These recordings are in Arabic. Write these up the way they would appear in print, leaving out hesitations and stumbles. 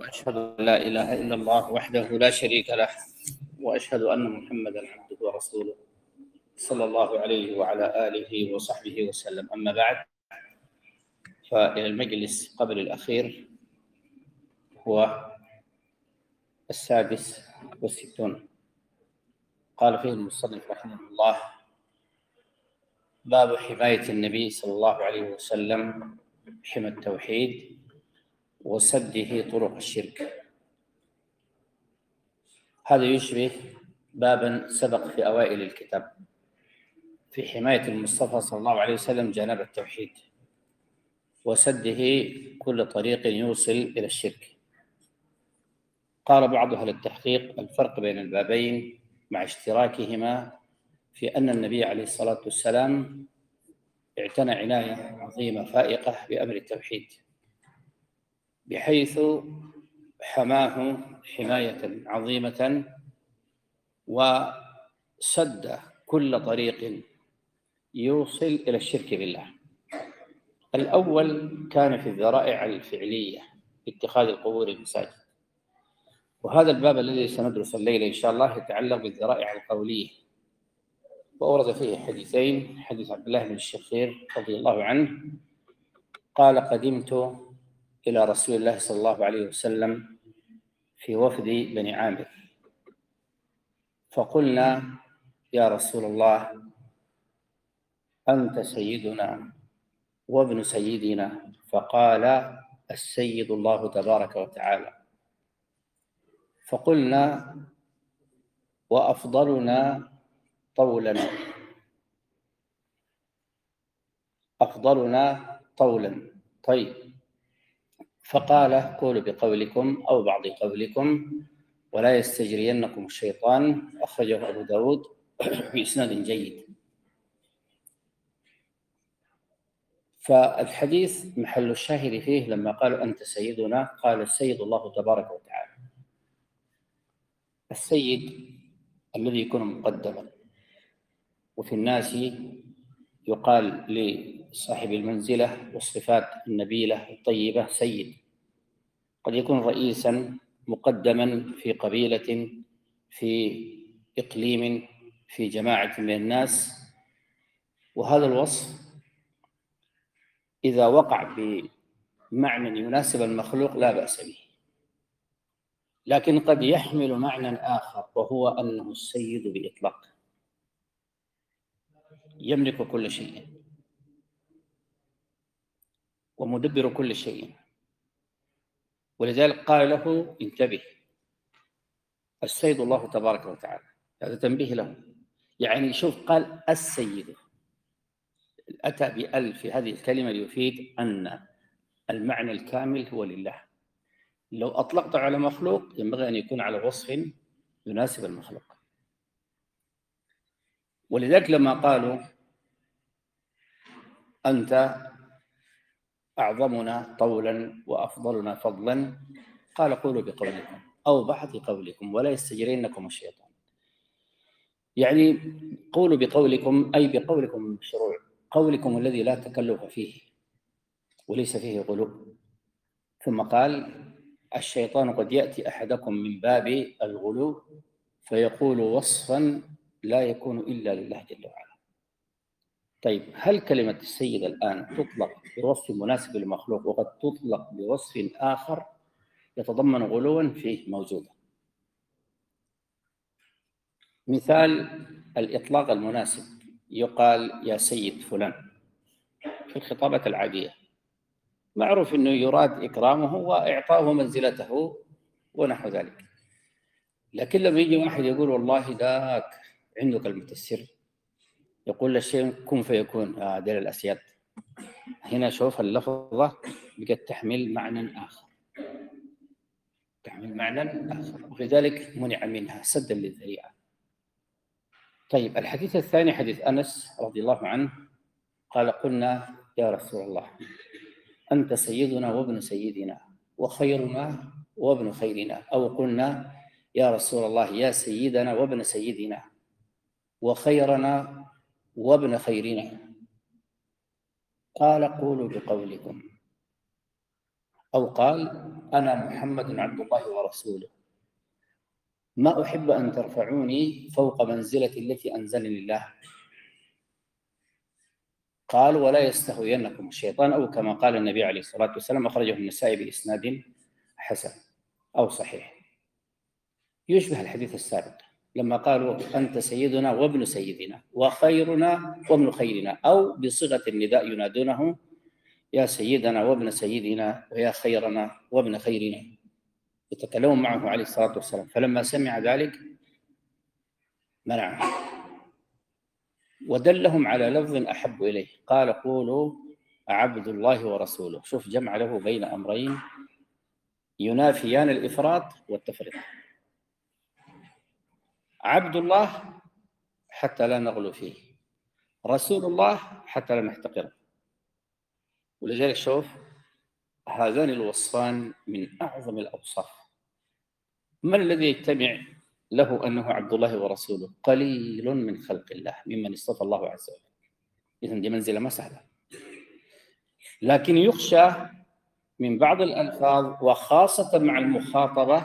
وأشهد أن لا إله إلا الله وحده لا شريك له، وأشهد أن محمدًا عبده ورسوله صلى الله عليه وعلى آله وصحبه وسلم. أما بعد، فإلى المجلس قبل الأخير هو 66. قال فيه المصنف رحمه الله: باب حماية النبي صلى الله عليه وسلم، حمى التوحيد وسده طرق الشرك. هذا يشبه بابا سبق في أوائل الكتاب في حماية المصطفى صلى الله عليه وسلم جانب التوحيد وسده كل طريق يوصل إلى الشرك. قال بعض أهل التحقيق: الفرق بين البابين مع اشتراكهما في أن النبي عليه الصلاة والسلام اعتنى عناية عظيمة فائقة بأمر التوحيد، بحيث حماه حماية عظيمة وسد كل طريق يوصل إلى الشرك بالله. الأول كان في الذرائع الفعلية باتخاذ القبور المساجد، وهذا الباب الذي سندرس الليلة إن شاء الله يتعلق بالذرائع القولية، وأورد فيه حديثين: حديث عبد الله بن الشخير رضي الله عنه قال: قدمت إلى رسول الله صلى الله عليه وسلم في وفد بني عامر، فقلنا: يا رسول الله، أنت سيدنا وابن سيدنا. فقال: السيد الله تبارك وتعالى. فقلنا: وأفضلنا طولا، أفضلنا طولا. طيب. فقال: قولوا بقولكم أو بعض قولكم ولا يستجرينكم الشيطان. أخرجه أبو داود بإسناد جيد. فالحديث محل الشاهد فيه لما قالوا أنت سيدنا، قال: السيد الله تبارك وتعالى. السيد الذي يكون مقدما، وفي الناس يقال لصاحب المنزلة والصفات النبيلة الطيبة سيد. قد يكون رئيسا مقدما في قبيلة، في إقليم، في جماعة من الناس، وهذا الوصف إذا وقع بمعنى يناسب المخلوق لا بأس به، لكن قد يحمل معنى آخر، وهو أنه السيد بإطلاق، يملك كل شيء ومدبر كل شيء. ولذلك قال له: انتبه، السيد الله تبارك وتعالى. هذا تنبيه له. يعني شوف، قال السيد، أتى بأل في هذه الكلمة ليفيد أن المعنى الكامل هو لله. لو أطلقت على مخلوق ينبغي أن يكون على وصف يناسب المخلوق. ولذلك لما قالوا أنت أعظمنا طولا وأفضلنا فضلا، قال: قولوا بقولكم أو بعض قولكم ولا يستجرينكم الشيطان. يعني قولوا بقولكم أي بقولكم المشروع، قولكم الذي لا تكلف فيه وليس فيه غلو. ثم قال: الشيطان قد يأتي أحدكم من باب الغلو فيقول وصفا لا يكون إلا لله جل وعلا. طيب، هل كلمة السيد الآن تطلق بوصف مناسب للمخلوق وقد تطلق بوصف آخر يتضمن غلوا فيه؟ موجودة. مثال الإطلاق المناسب: يقال يا سيد فلان في الخطابة العادية، معروف أنه يراد إكرامه وإعطاؤه منزلته ونحو ذلك. لكن لما يجي واحد يقول والله ذاك عنده كلمة السر، يقول للشيء كن فيكون، دير الأسياد. هنا شوف اللفظة بقت تحمل معنى آخر، تحمل معنى آخر، ولذلك منع منها سدا للذريعة. طيب، الحديث الثاني حديث أنس رضي الله عنه قال: قلنا: يا رسول الله، أنت سيدنا وابن سيدنا وخيرنا وابن خيرنا. أو قلنا: يا رسول الله، يا سيدنا وابن سيدنا وخيرنا وابن خيرنا. قال: قولوا بقولكم أو قال أنا محمد عبد الله ورسوله ما أحب أن ترفعوني فوق منزلة التي أنزلني الله. قال ولا يستهوينكم الشيطان، أو كما قال النبي عليه الصلاة والسلام، أخرجه النسائي بإسناد حسن أو صحيح، يشبه الحديث السابق لما قالوا أنت سيدنا وابن سيدنا وخيرنا وابن خيرنا، أو بصيغة النداء ينادونه يا سيدنا وابن سيدنا ويا خيرنا وابن خيرنا، يتكلمون معه عليه الصلاة والسلام. فلما سمع ذلك منعه ودلهم على لفظ أحب إليه، قال قولوا عبد الله ورسوله. شوف، جمع له بين أمرين ينافيان الإفراط والتفريط. عبد الله حتى لا نغلو فيه، رسول الله حتى لا نحتقره. ولذلك شوف، هذان الوصفان من أعظم الأوصاف. من الذي يجتمع له أنه عبد الله ورسوله؟ قليل من خلق الله ممن اصطفى الله عز وجل. إذن دي منزلة ما سهلة، لكن يخشى من بعض الألفاظ وخاصة مع المخاطبة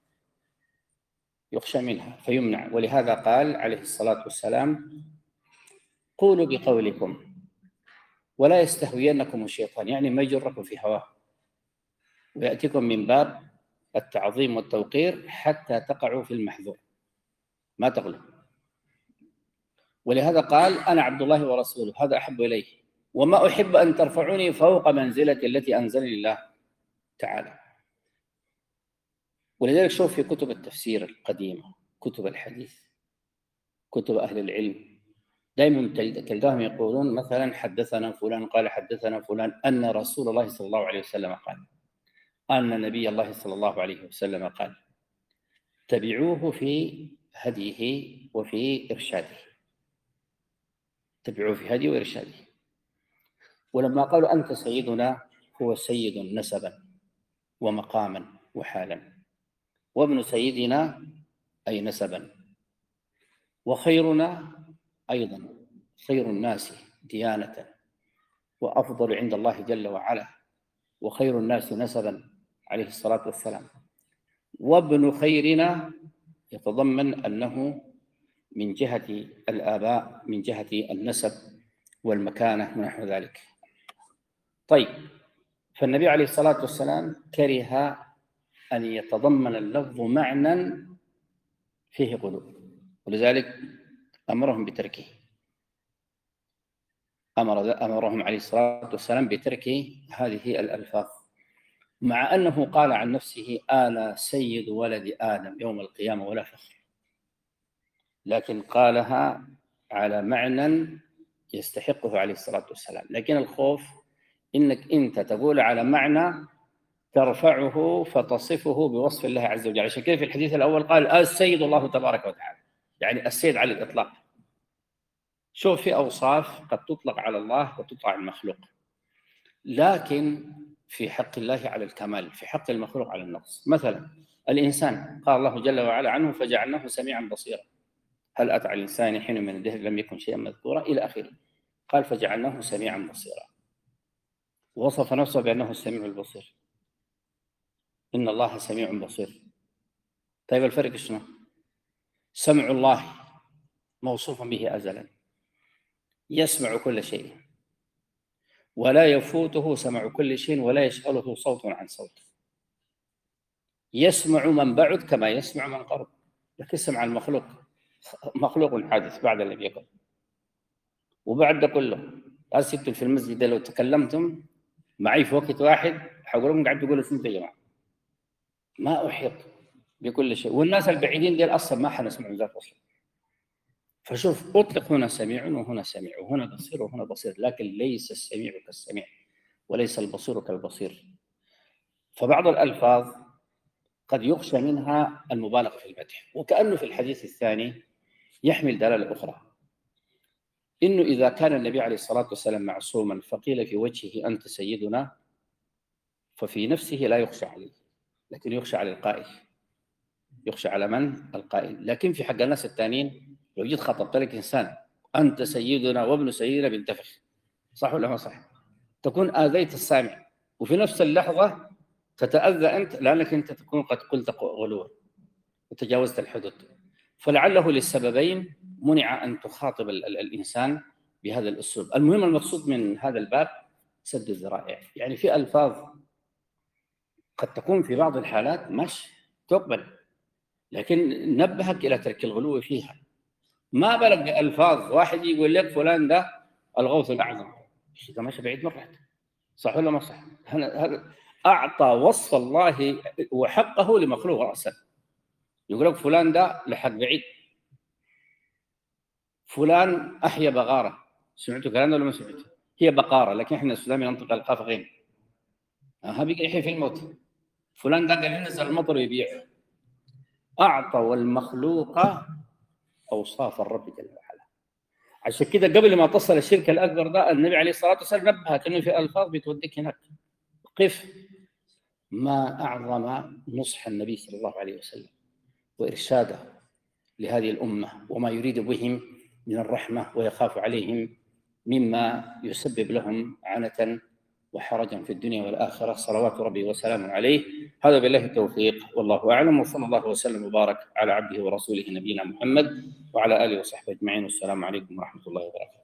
يخشى منها فيمنع. ولهذا قال عليه الصلاة والسلام قولوا بقولكم ولا يستهوينكم الشيطان، يعني ما يجركم في هواه ويأتيكم من باب التعظيم والتوقير حتى تقعوا في المحذور، ما تغلوا. ولهذا قال أنا عبد الله ورسوله، هذا أحب إليه، وما أحب أن ترفعوني فوق منزلة التي أنزلني الله تعالى. ولذلك شوف في كتب التفسير القديمة، كتب الحديث، كتب أهل العلم، دائما تلقاهم يقولون مثلا حدثنا فلان قال حدثنا فلان أن رسول الله صلى الله عليه وسلم قال، أن نبي الله صلى الله عليه وسلم قال. تبعوه في هديه وفي إرشاده، تبعوه في هديه وإرشاده. ولما قالوا أنت سيدنا، هو سيد نسبا ومقاما وحالا، وابن سيدنا أي نسبا، وخيرنا أيضا خير الناس ديانة وأفضل عند الله جل وعلا، وخير الناس نسبا عليه الصلاة والسلام. وابن خيرنا يتضمن أنه من جهة الآباء، من جهة النسب والمكانة ونحو ذلك. طيب، فالنبي عليه الصلاة والسلام كره أن يتضمن اللفظ معنى فيه غلو، ولذلك أمرهم بتركه، أمرهم عليه الصلاة والسلام بترك هذه الألفاظ، مع أنه قال عن نفسه أنا سيد ولد آدم يوم القيامة ولا فخر، لكن قالها على معنى يستحقه عليه الصلاة والسلام. لكن الخوف إنك أنت تقول على معنى ترفعه فتصفه بوصف الله عز وجل. عشان كده في الحديث الأول قال السيد الله تبارك وتعالى، يعني السيد على الإطلاق. شوف، في أوصاف قد تطلق على الله وتطلق على المخلوق، لكن في حق الله على الكمال، في حق المخلوق على النقص. مثلا الإنسان قال الله جل وعلا عنه فجعلناه سميعا بصيرا، هل أتى على الإنسان حين من الدهر لم يكن شيئا مذكورا إلى آخره. قال فجعلناه سميعا بصيرا، ووصف نفسه بأنه السميع البصير، إن الله سميع بصير. طيب الفرق شنو؟ سمع الله موصوف به أزلا، يسمع كل شيء ولا يفوته سمع كل شيء ولا يشغله صوت عن صوت، يسمع من بعد كما يسمع من قرب. لكن سمع المخلوق مخلوق حادث بعد لم يكن. وبعد ده كله أنتم في المسجد لو تكلمتم معي في وقت واحد حقول لكم قاعد تقولوا شنو يا جماعة؟ ما أحيط بكل شيء، والناس البعيدين ديل أصلا ما حنسمعوا ذات أصلا. فشوف، أطلق هنا سميع وهنا سميع وهنا بصير وهنا بصير، لكن ليس السميع كالسميع وليس البصير كالبصير. فبعض الألفاظ قد يخشى منها المبالغة في المدح، وكأنه في الحديث الثاني يحمل دلالة أخرى، إنه إذا كان النبي عليه الصلاة والسلام معصوما فقيل في وجهه أنت سيدنا، ففي نفسه لا يخشى عليه، لكن يخشى على القائل. يخشى على من؟ القائل. لكن في حق الناس الثانيين لو جيت خطبت لك إنسان أنت سيدنا وابن سيدنا بينتفخ، صح ولا ما صح؟ تكون آذيت السامع، وفي نفس اللحظة تتأذى أنت لأنك أنت تكون قد قلت غلوا وتجاوزت الحدود. فلعله للسببين منع أن تخاطب الإنسان بهذا الأسلوب. المهم المقصود من هذا الباب سد الذرائع. يعني في ألفاظ قد تكون في بعض الحالات مش تقبل، لكن نبهك إلى ترك الغلو فيها. ما بالك بألفاظ واحد يقول لك فلان ده الغوث الأعظم، إذا ماشي بعيد مرة، صح ولا ما صح؟ هذا أعطى وصف الله وحقه لمخلوق رأسا. يقول لك فلان ده لحق بعيد، فلان أحيا بغارة. سمعتوا كلام ولا ما سمعتوا؟ هي بقارة لكن إحنا السوداني ننطق القاف غين. بيجي يحيي في الموت. فلان ده قال ينزل المطر ويبيعه. أعطى والمخلوق أوصاف الرب جل وعلا. عشان كده قبل ما تصل الشرك الأكبر ده النبي عليه الصلاة والسلام نبهك إنه في ألفاظ بتوديك هناك. قف. ما أعظم نصح النبي صلى الله عليه وسلم وإرشاده لهذه الأمة وما يريد بهم من الرحمة ويخاف عليهم مما يسبب لهم عنة وحرجا في الدنيا والآخرة، صلوات ربي وسلامه عليه. هذا بالله التوفيق والله أعلم، وصلى الله وسلم وبارك على عبده ورسوله نبينا محمد وعلى آله وصحبه أجمعين، والسلام عليكم ورحمة الله وبركاته.